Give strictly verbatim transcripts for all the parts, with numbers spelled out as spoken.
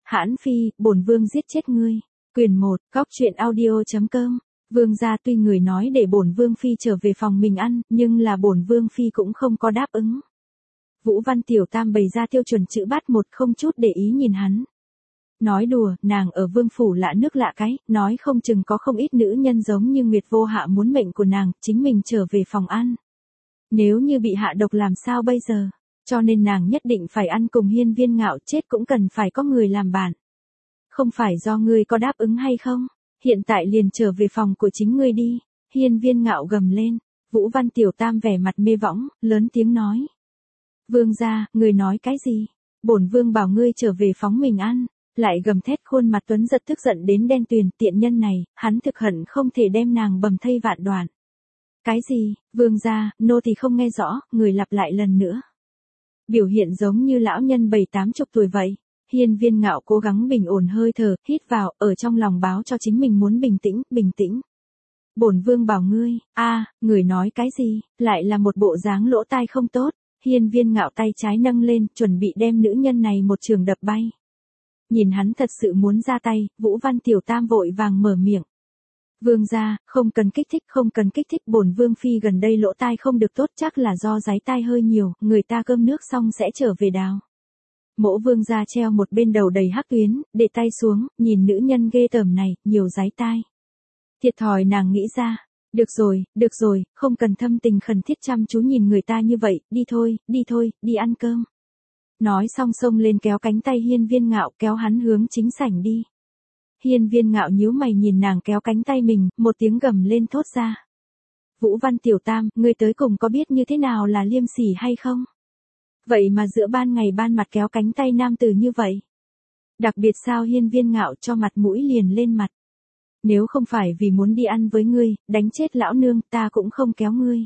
Hãn phi, bổn vương giết chết ngươi. Quyền một, góc truyện audio chấm com. Vương gia tuy người nói để bổn vương phi trở về phòng mình ăn, nhưng là bổn vương phi cũng không có đáp ứng. Vũ Văn Tiểu Tam bày ra tiêu chuẩn chữ bát một, không chút để ý nhìn hắn. Nói đùa, nàng ở vương phủ lạ nước lạ cái, nói không chừng có không ít nữ nhân giống như Nguyệt Vô Hạ muốn mệnh của nàng, chính mình trở về phòng ăn. Nếu như bị hạ độc làm sao bây giờ? Cho nên nàng nhất định phải ăn cùng Hiên Viên Ngạo, chết cũng cần phải có người làm bạn. Không phải do ngươi có đáp ứng hay không? Hiện tại liền trở về phòng của chính ngươi đi. Hiên Viên Ngạo gầm lên. Vũ Văn Tiểu Tam vẻ mặt mê võng, lớn tiếng nói. Vương gia, ngươi nói cái gì? Bổn vương bảo ngươi trở về phóng mình ăn. Lại gầm thét, khuôn mặt Tuấn Giật tức giận đến đen tuyền, tiện nhân này, hắn thực hận không thể đem nàng bầm thây vạn đoạn. Cái gì? Vương gia, nô thì không nghe rõ, người lặp lại lần nữa. Biểu hiện giống như lão nhân bảy tám chục tuổi vậy. Hiên Viên Ngạo cố gắng bình ổn hơi thở, hít vào, ở trong lòng báo cho chính mình muốn bình tĩnh, bình tĩnh. Bổn vương bảo ngươi, a, người nói cái gì, lại là một bộ dáng lỗ tai không tốt. Hiên Viên Ngạo tay trái nâng lên, chuẩn bị đem nữ nhân này một trường đập bay. Nhìn hắn thật sự muốn ra tay, Vũ Văn Tiểu Tam vội vàng mở miệng. Vương gia, không cần kích thích, không cần kích thích, bổn vương phi gần đây lỗ tai không được tốt, chắc là do giái tai hơi nhiều, người ta cơm nước xong sẽ trở về đào. Mỗ vương gia treo một bên đầu đầy hắc tuyến, để tay xuống, nhìn nữ nhân ghê tởm này, nhiều giái tai. Thiệt thòi nàng nghĩ ra. Được rồi, được rồi, không cần thâm tình khẩn thiết chăm chú nhìn người ta như vậy, đi thôi, đi thôi, đi ăn cơm. Nói xong xông lên kéo cánh tay Hiên Viên Ngạo, kéo hắn hướng chính sảnh đi. Hiên Viên Ngạo nhíu mày nhìn nàng kéo cánh tay mình, một tiếng gầm lên thốt ra. Vũ Văn Tiểu Tam, ngươi tới cùng có biết như thế nào là liêm sỉ hay không? Vậy mà giữa ban ngày ban mặt kéo cánh tay nam tử như vậy. Đặc biệt sao? Hiên Viên Ngạo cho mặt mũi liền lên mặt. Nếu không phải vì muốn đi ăn với ngươi, đánh chết lão nương, ta cũng không kéo ngươi.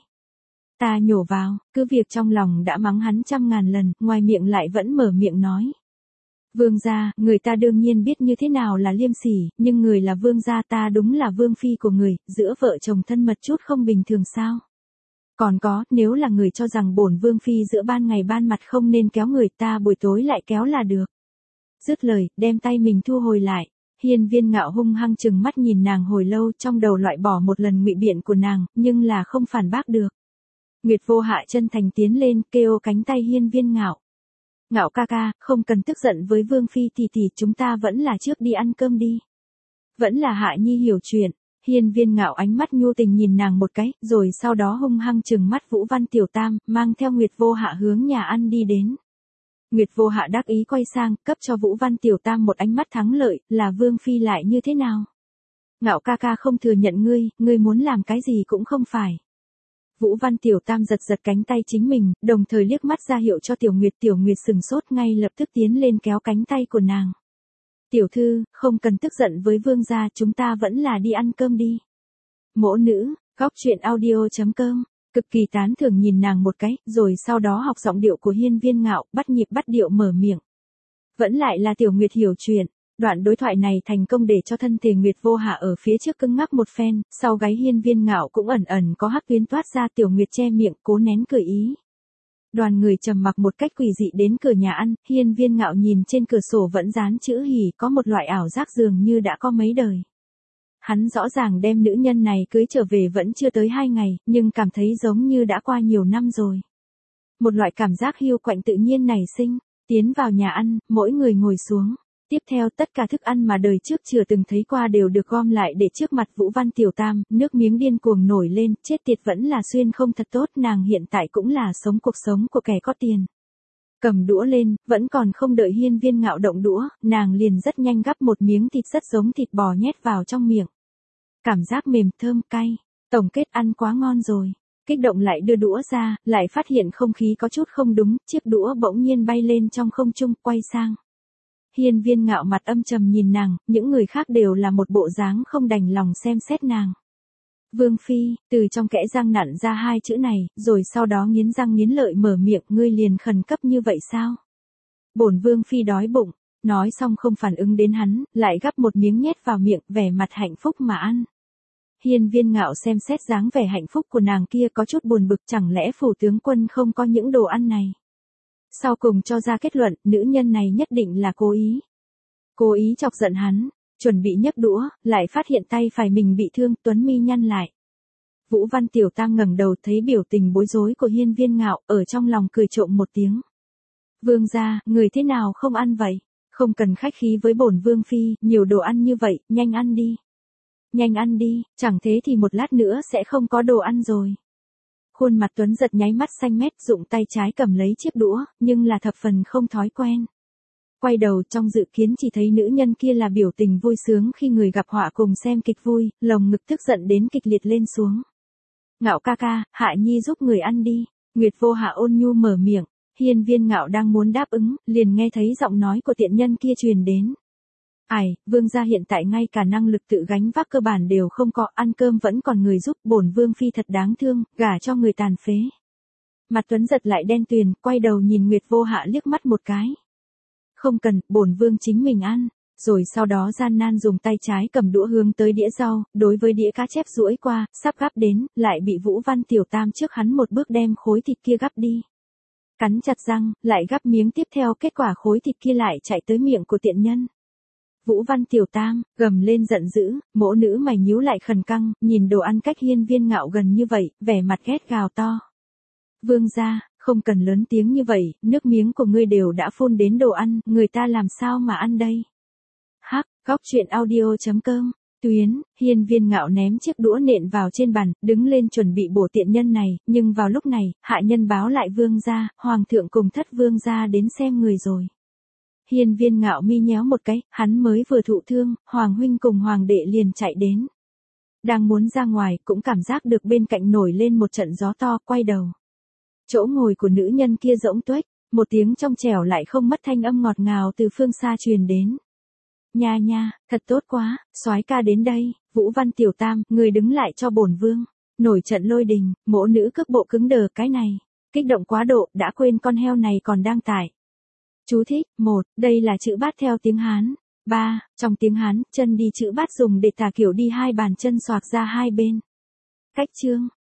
Ta nhổ vào, cứ việc trong lòng đã mắng hắn trăm ngàn lần, ngoài miệng lại vẫn mở miệng nói. Vương gia, người ta đương nhiên biết như thế nào là liêm sỉ, nhưng người là vương gia, ta đúng là vương phi của người, giữa vợ chồng thân mật chút không bình thường sao? Còn có, nếu là người cho rằng bổn vương phi giữa ban ngày ban mặt không nên kéo người, ta buổi tối lại kéo là được. Dứt lời, đem tay mình thu hồi lại. Hiên Viên Ngạo hung hăng chừng mắt nhìn nàng hồi lâu, trong đầu loại bỏ một lần ngụy biện của nàng, nhưng là không phản bác được. Nguyệt Vô Hạ chân thành tiến lên, kêu cánh tay Hiên Viên Ngạo. Ngạo ca ca, không cần tức giận với vương phi tỷ tỷ, chúng ta vẫn là trước đi ăn cơm đi. Vẫn là Hạ Nhi hiểu chuyện. Hiên Viên Ngạo ánh mắt nhu tình nhìn nàng một cái, rồi sau đó hung hăng trừng mắt Vũ Văn Tiểu Tam, mang theo Nguyệt Vô Hạ hướng nhà ăn đi đến. Nguyệt Vô Hạ đắc ý quay sang, cấp cho Vũ Văn Tiểu Tam một ánh mắt thắng lợi, là vương phi lại như thế nào? Ngạo ca ca không thừa nhận ngươi, ngươi muốn làm cái gì cũng không phải. Vũ Văn Tiểu Tam giật giật cánh tay chính mình, đồng thời liếc mắt ra hiệu cho Tiểu Nguyệt. Tiểu Nguyệt sừng sốt ngay lập tức tiến lên kéo cánh tay của nàng. Tiểu thư, không cần tức giận với vương gia, chúng ta vẫn là đi ăn cơm đi. Mỗ nữ, góc truyện audio chấm com, cực kỳ tán thưởng nhìn nàng một cái, rồi sau đó học giọng điệu của Hiên Viên Ngạo, bắt nhịp bắt điệu mở miệng. Vẫn lại là Tiểu Nguyệt hiểu chuyện. Đoạn đối thoại này thành công để cho thân thể Nguyệt Vô Hạ ở phía trước cứng ngắc một phen, sau gáy Hiên Viên Ngạo cũng ẩn ẩn có hắc tuyến toát ra. Tiểu Nguyệt che miệng, cố nén cười ý. Đoàn người trầm mặc một cách quỷ dị đến cửa nhà ăn, Hiên Viên Ngạo nhìn trên cửa sổ vẫn dán chữ hỉ, có một loại ảo giác dường như đã có mấy đời. Hắn rõ ràng đem nữ nhân này cưới trở về vẫn chưa tới hai ngày, nhưng cảm thấy giống như đã qua nhiều năm rồi. Một loại cảm giác hiu quạnh tự nhiên nảy sinh, tiến vào nhà ăn, mỗi người ngồi xuống. Tiếp theo tất cả thức ăn mà đời trước chưa từng thấy qua đều được gom lại để trước mặt Vũ Văn Tiểu Tam, nước miếng điên cuồng nổi lên, chết tiệt vẫn là xuyên không thật tốt, nàng hiện tại cũng là sống cuộc sống của kẻ có tiền. Cầm đũa lên, vẫn còn không đợi Hiên Viên Ngạo động đũa, nàng liền rất nhanh gắp một miếng thịt rất giống thịt bò nhét vào trong miệng. Cảm giác mềm thơm cay, tổng kết ăn quá ngon rồi. Kích động lại đưa đũa ra, lại phát hiện không khí có chút không đúng, chiếc đũa bỗng nhiên bay lên trong không trung, quay sang. Hiên Viên Ngạo mặt âm trầm nhìn nàng, những người khác đều là một bộ dáng không đành lòng xem xét nàng. Vương phi, từ trong kẽ răng nặn ra hai chữ này, rồi sau đó nghiến răng nghiến lợi mở miệng, ngươi liền khẩn cấp như vậy sao? Bổn vương phi đói bụng, nói xong không phản ứng đến hắn, lại gắp một miếng nhét vào miệng, vẻ mặt hạnh phúc mà ăn. Hiên Viên Ngạo xem xét dáng vẻ hạnh phúc của nàng kia có chút buồn bực, chẳng lẽ phủ tướng quân không có những đồ ăn này? Sau cùng cho ra kết luận, nữ nhân này nhất định là cố ý. Cố ý chọc giận hắn, chuẩn bị nhấc đũa, lại phát hiện tay phải mình bị thương, Tuấn mi nhăn lại. Vũ Văn Tiểu Tam ngẩng đầu thấy biểu tình bối rối của Hiên Viên Ngạo, ở trong lòng cười trộm một tiếng. Vương gia, người thế nào không ăn vậy? Không cần khách khí với bổn vương phi, nhiều đồ ăn như vậy, nhanh ăn đi. Nhanh ăn đi, chẳng thế thì một lát nữa sẽ không có đồ ăn rồi. Khuôn mặt Tuấn Giật nháy mắt xanh mét, dụng tay trái cầm lấy chiếc đũa, nhưng là thập phần không thói quen. Quay đầu trong dự kiến chỉ thấy nữ nhân kia là biểu tình vui sướng khi người gặp họa cùng xem kịch vui, lồng ngực tức giận đến kịch liệt lên xuống. Ngạo ca ca, Hạ Nhi giúp người ăn đi. Nguyệt Vô Hạ ôn nhu mở miệng, Hiên Viên Ngạo đang muốn đáp ứng, liền nghe thấy giọng nói của tiện nhân kia truyền đến. Ai, vương gia hiện tại ngay cả năng lực tự gánh vác cơ bản đều không có, ăn cơm vẫn còn người giúp, bổn vương phi thật đáng thương, gả cho người tàn phế. Mặt Tuấn Giật lại đen tuyền, quay đầu nhìn Nguyệt Vô Hạ liếc mắt một cái. Không cần, bổn vương chính mình ăn. Rồi sau đó gian nan dùng tay trái cầm đũa hướng tới đĩa rau, đối với đĩa cá chép duỗi qua, sắp gắp đến, lại bị Vũ Văn Tiểu Tam trước hắn một bước đem khối thịt kia gắp đi. Cắn chặt răng, lại gắp miếng tiếp theo, kết quả khối thịt kia lại chạy tới miệng của tiện nhân. Vũ Văn Tiểu Tam, gầm lên giận dữ, mỗ nữ mày nhíu lại khẩn căng, nhìn đồ ăn cách Hiên Viên Ngạo gần như vậy, vẻ mặt ghét gào to. Vương gia, không cần lớn tiếng như vậy, nước miếng của ngươi đều đã phun đến đồ ăn, người ta làm sao mà ăn đây? Hắc, góc truyện audio chấm com, tuyến, Hiên Viên Ngạo ném chiếc đũa nện vào trên bàn, đứng lên chuẩn bị bổ tiện nhân này, nhưng vào lúc này, hạ nhân báo lại vương gia, hoàng thượng cùng thất vương gia đến xem người rồi. Hiên Viên Ngạo mi nhéo một cái, hắn mới vừa thụ thương, hoàng huynh cùng hoàng đệ liền chạy đến. Đang muốn ra ngoài, cũng cảm giác được bên cạnh nổi lên một trận gió to, quay đầu. Chỗ ngồi của nữ nhân kia rỗng tuếch, một tiếng trong trẻo lại không mất thanh âm ngọt ngào từ phương xa truyền đến. Nha nha, thật tốt quá, soái ca đến đây, Vũ Văn Tiểu Tam, người đứng lại cho bổn vương. Nổi trận lôi đình, mỗ nữ cước bộ cứng đờ cái này. Kích động quá độ, đã quên con heo này còn đang tải. Chú thích, một, đây là chữ bát theo tiếng Hán. ba, trong tiếng Hán, chân đi chữ bát dùng để tả kiểu đi hai bàn chân xoạc ra hai bên. Cách chương.